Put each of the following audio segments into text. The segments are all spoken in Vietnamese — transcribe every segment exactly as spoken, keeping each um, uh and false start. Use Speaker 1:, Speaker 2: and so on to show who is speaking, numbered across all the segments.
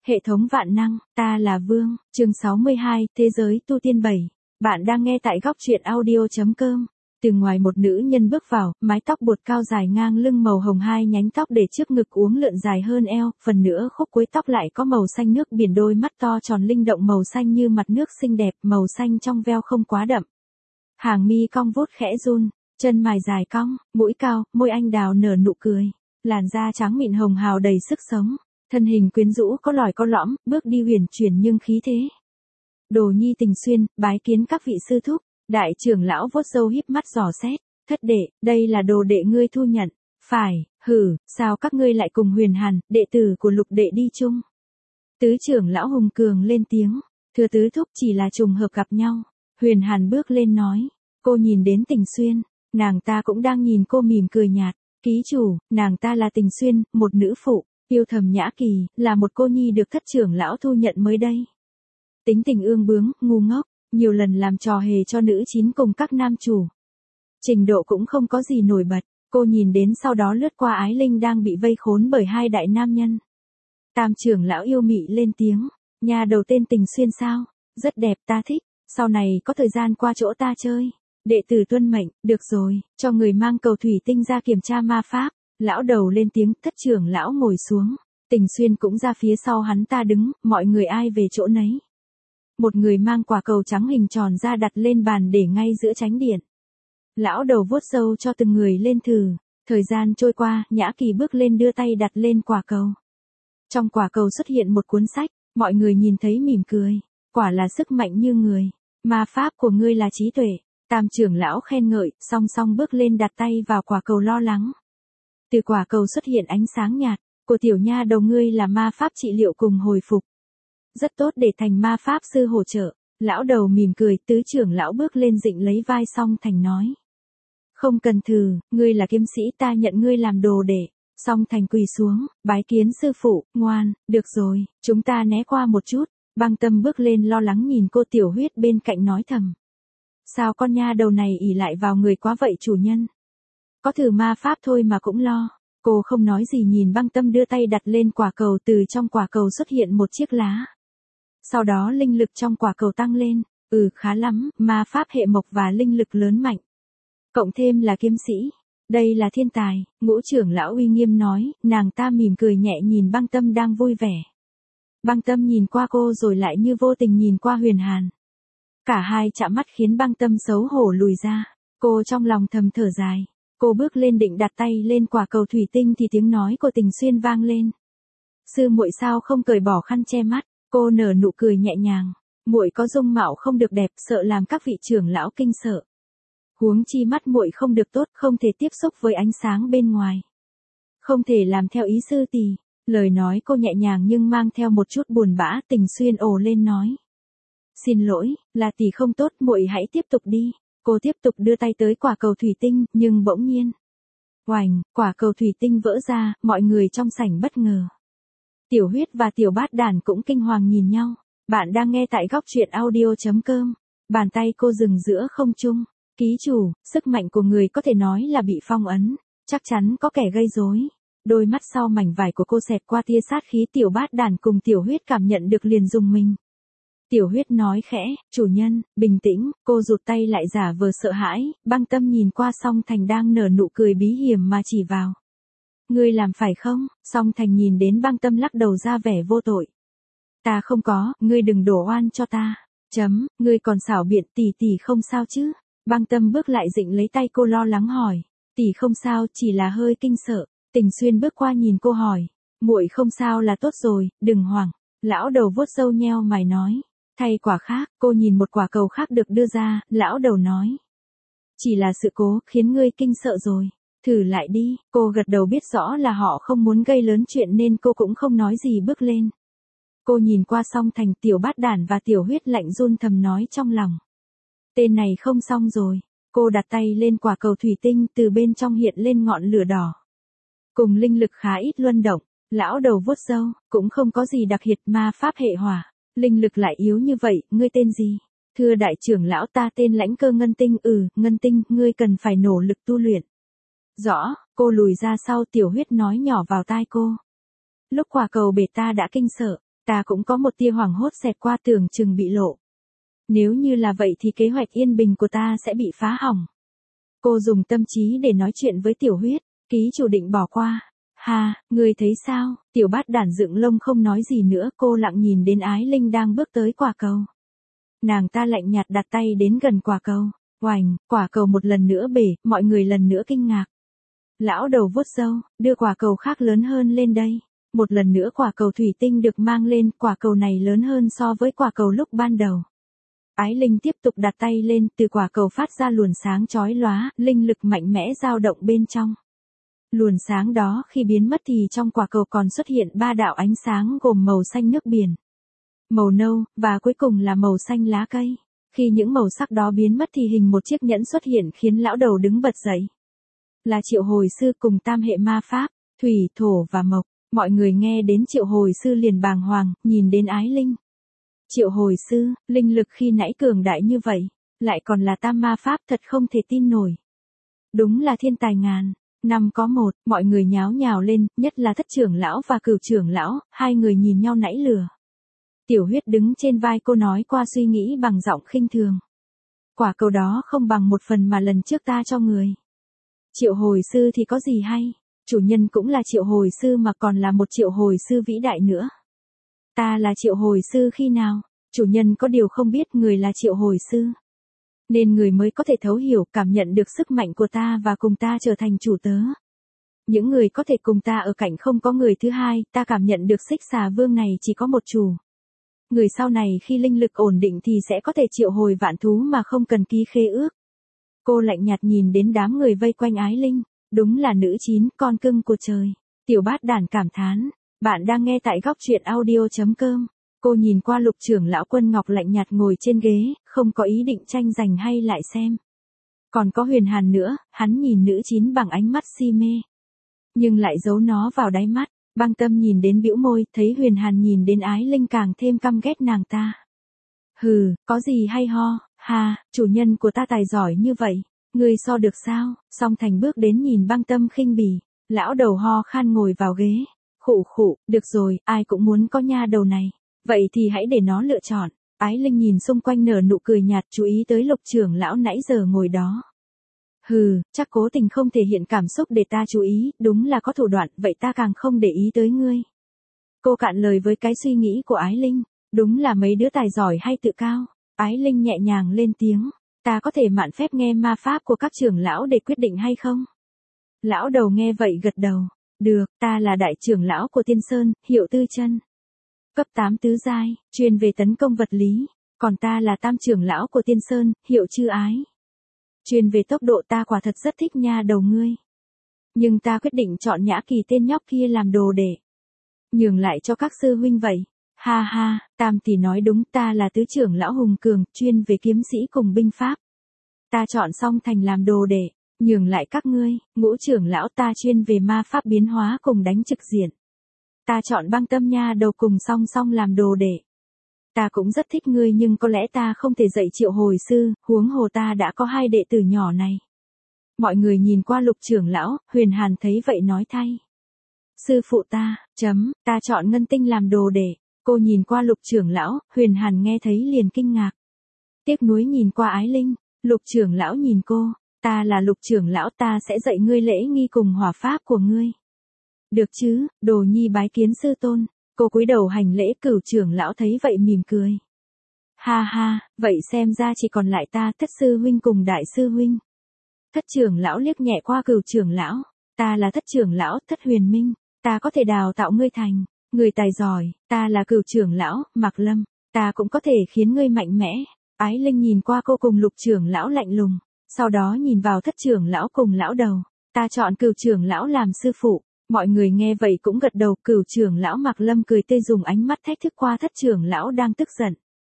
Speaker 1: Hệ thống vạn năng, ta là Vương, chương sáu mươi hai, Thế giới tu tiên bảy. Bạn đang nghe tại góc truyện audio.com. Từ ngoài một nữ nhân bước vào, mái tóc buột cao dài ngang lưng màu hồng, hai nhánh tóc để trước ngực uốn lượn dài hơn eo, phần nữa khúc cuối tóc lại có màu xanh nước biển, đôi mắt to tròn linh động màu xanh như mặt nước xinh đẹp, màu xanh trong veo không quá đậm. Hàng mi cong vút khẽ run, chân mày dài cong, mũi cao, môi anh đào nở nụ cười, làn da trắng mịn hồng hào đầy sức sống. Thân hình quyến rũ có lòi có lõm, bước đi huyền chuyển nhưng khí thế. Đồ Nhi Tình Xuyên, bái kiến các vị sư thúc. Đại trưởng lão vuốt râu híp mắt dò xét. Thất đệ, đây là đồ đệ ngươi thu nhận. Phải, hử, sao các ngươi lại cùng Huyền Hàn, đệ tử của Lục đệ đi chung? Tứ trưởng lão hùng cường lên tiếng. Thưa tứ thúc, chỉ là trùng hợp gặp nhau. Huyền Hàn bước lên nói. Cô nhìn đến Tình Xuyên, nàng ta cũng đang nhìn cô mỉm cười nhạt. Ký chủ, nàng ta là Tình Xuyên, một nữ phụ. Yêu thầm Nhã Kỳ, là một cô nhi được thất trưởng lão thu nhận mới đây. Tính tình ương bướng, ngu ngốc, nhiều lần làm trò hề cho nữ chín cùng các nam chủ. Trình độ cũng không có gì nổi bật, cô nhìn đến sau đó lướt qua Ái Linh đang bị vây khốn bởi hai đại nam nhân. Tam trưởng lão yêu mị lên tiếng, nhà đầu tên Tình Xuyên sao, rất đẹp ta thích, sau này có thời gian qua chỗ ta chơi. Đệ tử tuân mệnh, được rồi, cho người mang cầu thủy tinh ra kiểm tra ma pháp. Lão đầu lên tiếng, thất trưởng lão ngồi xuống. Tình Xuyên cũng ra phía sau hắn ta đứng, mọi người ai về chỗ nấy. Một người mang quả cầu trắng hình tròn ra đặt lên bàn để ngay giữa chánh điện. Lão đầu vuốt râu cho từng người lên thử. Thời gian trôi qua, Nhã Kỳ bước lên đưa tay đặt lên quả cầu. Trong quả cầu xuất hiện một cuốn sách, mọi người nhìn thấy mỉm cười. Quả là sức mạnh như người. Ma pháp của ngươi là trí tuệ. Tam trưởng lão khen ngợi, song song bước lên đặt tay vào quả cầu lo lắng. Từ quả cầu xuất hiện ánh sáng nhạt, của tiểu nha đầu ngươi là ma pháp trị liệu cùng hồi phục. Rất tốt để thành ma pháp sư hỗ trợ. Lão đầu mỉm cười, tứ trưởng lão bước lên dịnh lấy vai Song Thành nói. Không cần thử, ngươi là kiếm sĩ, ta nhận ngươi làm đồ đệ. Song Thành quỳ xuống, bái kiến sư phụ, ngoan, được rồi, chúng ta né qua một chút. Băng Tâm bước lên lo lắng nhìn cô Tiểu Huyết bên cạnh nói thầm. Sao con nha đầu này ỷ lại vào người quá vậy chủ nhân? Có thử ma pháp thôi mà cũng lo. Cô không nói gì nhìn Băng Tâm đưa tay đặt lên quả cầu, từ trong quả cầu xuất hiện một chiếc lá. Sau đó linh lực trong quả cầu tăng lên. Ừ, khá lắm, ma pháp hệ mộc và linh lực lớn mạnh. Cộng thêm là kiếm sĩ. Đây là thiên tài, ngũ trưởng lão uy nghiêm nói, nàng ta mỉm cười nhẹ nhìn Băng Tâm đang vui vẻ. Băng Tâm nhìn qua cô rồi lại như vô tình nhìn qua Huyền Hàn. Cả hai chạm mắt khiến Băng Tâm xấu hổ lùi ra. Cô trong lòng thầm thở dài. Cô bước lên định đặt tay lên quả cầu thủy tinh thì tiếng nói của Tình Xuyên vang lên. Sư muội sao không cởi bỏ khăn che mắt? Cô nở nụ cười nhẹ nhàng. Muội có dung mạo không được đẹp, sợ làm các vị trưởng lão kinh sợ. Huống chi mắt muội không được tốt, không thể tiếp xúc với ánh sáng bên ngoài. Không thể làm theo ý sư tỷ. Lời nói cô nhẹ nhàng nhưng mang theo một chút buồn bã. Tình Xuyên ồ lên nói. Xin lỗi, là tỷ không tốt, muội hãy tiếp tục đi. Cô tiếp tục đưa tay tới quả cầu thủy tinh, nhưng bỗng nhiên. Oành, quả cầu thủy tinh vỡ ra, mọi người trong sảnh bất ngờ. Tiểu Huyết và Tiểu Bát Đản cũng kinh hoàng nhìn nhau. Bạn đang nghe tại góc truyện audio.com. Bàn tay cô dừng giữa không trung. Ký chủ, sức mạnh của người có thể nói là bị phong ấn. Chắc chắn có kẻ gây rối. Đôi mắt sau mảnh vải của cô xẹt qua tia sát khí. Tiểu Bát Đản cùng Tiểu Huyết cảm nhận được liền dùng mình. Tiểu Huyết nói khẽ, chủ nhân, bình tĩnh, cô rụt tay lại giả vờ sợ hãi. Băng Tâm nhìn qua Song Thành đang nở nụ cười bí hiểm mà chỉ vào. Ngươi làm phải không? Song Thành nhìn đến Băng Tâm lắc đầu ra vẻ vô tội. Ta không có, ngươi đừng đổ oan cho ta. Chấm, ngươi còn xảo biện, tỷ tỷ không sao chứ? Băng Tâm bước lại dịnh lấy tay cô lo lắng hỏi. Tỷ không sao, chỉ là hơi kinh sợ. Tình Xuyên bước qua nhìn cô hỏi. Muội không sao là tốt rồi, đừng hoảng. Lão đầu vuốt râu nheo mày nói. Thay quả khác, cô nhìn một quả cầu khác được đưa ra, lão đầu nói. Chỉ là sự cố, khiến ngươi kinh sợ rồi. Thử lại đi, cô gật đầu biết rõ là họ không muốn gây lớn chuyện nên cô cũng không nói gì bước lên. Cô nhìn qua Song Thành, Tiểu Bát Đản và Tiểu Huyết lạnh run thầm nói trong lòng. Tên này không xong rồi. Cô đặt tay lên quả cầu thủy tinh, từ bên trong hiện lên ngọn lửa đỏ. Cùng linh lực khá ít luân động, lão đầu vuốt râu, cũng không có gì đặc biệt, ma pháp hệ hỏa. Linh lực lại yếu như vậy, ngươi tên gì? Thưa đại trưởng lão, ta tên Lãnh Cơ Ngân Tinh. Ừ, Ngân Tinh, ngươi cần phải nỗ lực tu luyện. Rõ, cô lùi ra sau. Tiểu Huyết nói nhỏ vào tai cô. Lúc quả cầu bể ta đã kinh sợ. Ta cũng có một tia hoảng hốt xẹt qua tưởng chừng bị lộ. Nếu như là vậy thì kế hoạch yên bình của ta sẽ bị phá hỏng. Cô dùng tâm trí để nói chuyện với Tiểu Huyết, ký chủ định bỏ qua. Ha, người thấy sao? Tiểu Bát Đản dựng lông không nói gì nữa, cô lặng nhìn đến Ái Linh đang bước tới quả cầu. Nàng ta lạnh nhạt đặt tay đến gần quả cầu. Oành, quả cầu một lần nữa bể, mọi người lần nữa kinh ngạc. Lão đầu vuốt râu, đưa quả cầu khác lớn hơn lên đây. Một lần nữa quả cầu thủy tinh được mang lên, quả cầu này lớn hơn so với quả cầu lúc ban đầu. Ái Linh tiếp tục đặt tay lên, từ quả cầu phát ra luồng sáng chói lóa, linh lực mạnh mẽ dao động bên trong. Luồng sáng đó khi biến mất thì trong quả cầu còn xuất hiện ba đạo ánh sáng gồm màu xanh nước biển, màu nâu, và cuối cùng là màu xanh lá cây. Khi những màu sắc đó biến mất thì hình một chiếc nhẫn xuất hiện khiến lão đầu đứng bật dậy. Là triệu hồi sư cùng tam hệ ma pháp, thủy, thổ và mộc. Mọi người nghe đến triệu hồi sư liền bàng hoàng, nhìn đến Ái Linh. Triệu hồi sư, linh lực khi nãy cường đại như vậy, lại còn là tam ma pháp, thật không thể tin nổi. Đúng là thiên tài ngàn, năm có một, mọi người nháo nhào lên, nhất là thất trưởng lão và cửu trưởng lão, hai người nhìn nhau nãy lửa. Tiểu Huyết đứng trên vai cô nói qua suy nghĩ bằng giọng khinh thường. Quả cầu đó không bằng một phần mà lần trước ta cho người. Triệu hồi sư thì có gì hay, chủ nhân cũng là triệu hồi sư mà còn là một triệu hồi sư vĩ đại nữa. Ta là triệu hồi sư khi nào, chủ nhân có điều không biết người là triệu hồi sư. Nên người mới có thể thấu hiểu, cảm nhận được sức mạnh của ta và cùng ta trở thành chủ tớ. Những người có thể cùng ta ở cạnh không có người thứ hai, ta cảm nhận được Xích Xà Vương này chỉ có một chủ. Người sau này khi linh lực ổn định thì sẽ có thể triệu hồi vạn thú mà không cần ký khế ước. Cô lạnh nhạt nhìn đến đám người vây quanh Ái Linh, đúng là nữ chín, con cưng của trời. Tiểu Bát Đản cảm thán, bạn đang nghe tại góc truyện audio chấm com. Cô nhìn qua Lục trưởng lão Quân Ngọc lạnh nhạt ngồi trên ghế, không có ý định tranh giành hay lại xem. Còn có Huyền Hàn nữa, hắn nhìn nữ chín bằng ánh mắt si mê, nhưng lại giấu nó vào đáy mắt. Băng Tâm nhìn đến bĩu môi, thấy Huyền Hàn nhìn đến Ái Linh càng thêm căm ghét nàng ta. Hừ, có gì hay ho, ha, chủ nhân của ta tài giỏi như vậy, ngươi so được sao? Song Thành bước đến nhìn Băng Tâm khinh bỉ, lão đầu ho khan ngồi vào ghế, khụ khụ, được rồi, ai cũng muốn có nha đầu này, vậy thì hãy để nó lựa chọn. Ái Linh nhìn xung quanh nở nụ cười nhạt, chú ý tới Lục trưởng lão nãy giờ ngồi đó. Hừ, chắc cố tình không thể hiện cảm xúc để ta chú ý, đúng là có thủ đoạn, vậy ta càng không để ý tới ngươi. Cô cạn lời với cái suy nghĩ của Ái Linh, đúng là mấy đứa tài giỏi hay tự cao. Ái Linh nhẹ nhàng lên tiếng, ta có thể mạn phép nghe ma pháp của các trưởng lão để quyết định hay không? Lão đầu nghe vậy gật đầu, được, ta là đại trưởng lão của Tiên Sơn, hiệu Tư Chân. Cấp tám tứ giai, chuyên về tấn công vật lý, còn ta là tam trưởng lão của Tiên Sơn, hiệu Chư Ái. Chuyên về tốc độ, ta quả thật rất thích nha đầu ngươi. Nhưng ta quyết định chọn Nhã Kỳ tên nhóc kia làm đồ để nhường lại cho các sư huynh vậy. Ha ha, Tam tỷ nói đúng, ta là tứ trưởng lão hùng cường, chuyên về kiếm sĩ cùng binh pháp. Ta chọn Song Thành làm đồ để nhường lại các ngươi. Ngũ trưởng lão, ta chuyên về ma pháp biến hóa cùng đánh trực diện. Ta chọn Băng Tâm nha đầu cùng Song Song làm đồ để. Ta cũng rất thích ngươi nhưng có lẽ ta không thể dạy triệu hồi sư, huống hồ ta đã có hai đệ tử nhỏ này. Mọi người nhìn qua Lục trưởng lão, Huyền Hàn thấy vậy nói thay. Sư phụ ta, chấm, ta chọn Ngân Tinh làm đồ để. Cô nhìn qua Lục trưởng lão, Huyền Hàn nghe thấy liền kinh ngạc. Tiếc nuối nhìn qua Ái Linh, Lục trưởng lão nhìn cô, ta là Lục trưởng lão, ta sẽ dạy ngươi lễ nghi cùng hỏa pháp của ngươi. Được chứ, đồ nhi bái kiến sư tôn. Cô cúi đầu hành lễ, cửu trưởng lão thấy vậy mỉm cười. Ha ha, vậy xem ra chỉ còn lại ta, Thất sư huynh cùng đại sư huynh. Thất trưởng lão liếc nhẹ qua cửu trưởng lão, ta là Thất trưởng lão, Thất Huyền Minh, ta có thể đào tạo ngươi thành người tài giỏi, ta là cửu trưởng lão, Mạc Lâm, ta cũng có thể khiến ngươi mạnh mẽ. Ái Linh nhìn qua cô cùng Lục trưởng lão lạnh lùng, sau đó nhìn vào Thất trưởng lão cùng lão đầu, ta chọn cửu trưởng lão làm sư phụ. Mọi người nghe vậy cũng gật đầu, cửu trưởng lão Mạc Lâm cười tươi dùng ánh mắt thách thức qua Thất trưởng lão đang tức giận.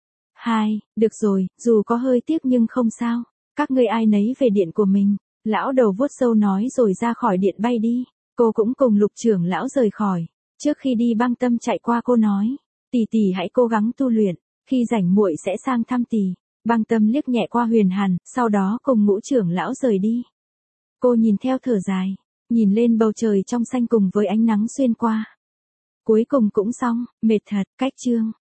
Speaker 1: Hai, được rồi, dù có hơi tiếc nhưng không sao, các ngươi ai nấy về điện của mình. Lão đầu vuốt râu nói rồi ra khỏi điện bay đi, cô cũng cùng Lục trưởng lão rời khỏi. Trước khi đi Băng Tâm chạy qua cô nói, tỷ tỷ hãy cố gắng tu luyện, khi rảnh muội sẽ sang thăm tỷ. Băng Tâm liếc nhẹ qua Huyền Hàn, sau đó cùng Ngũ trưởng lão rời đi. Cô nhìn theo thở dài, nhìn lên bầu trời trong xanh cùng với ánh nắng xuyên qua. Cuối cùng cũng xong, mệt thật, cách chương.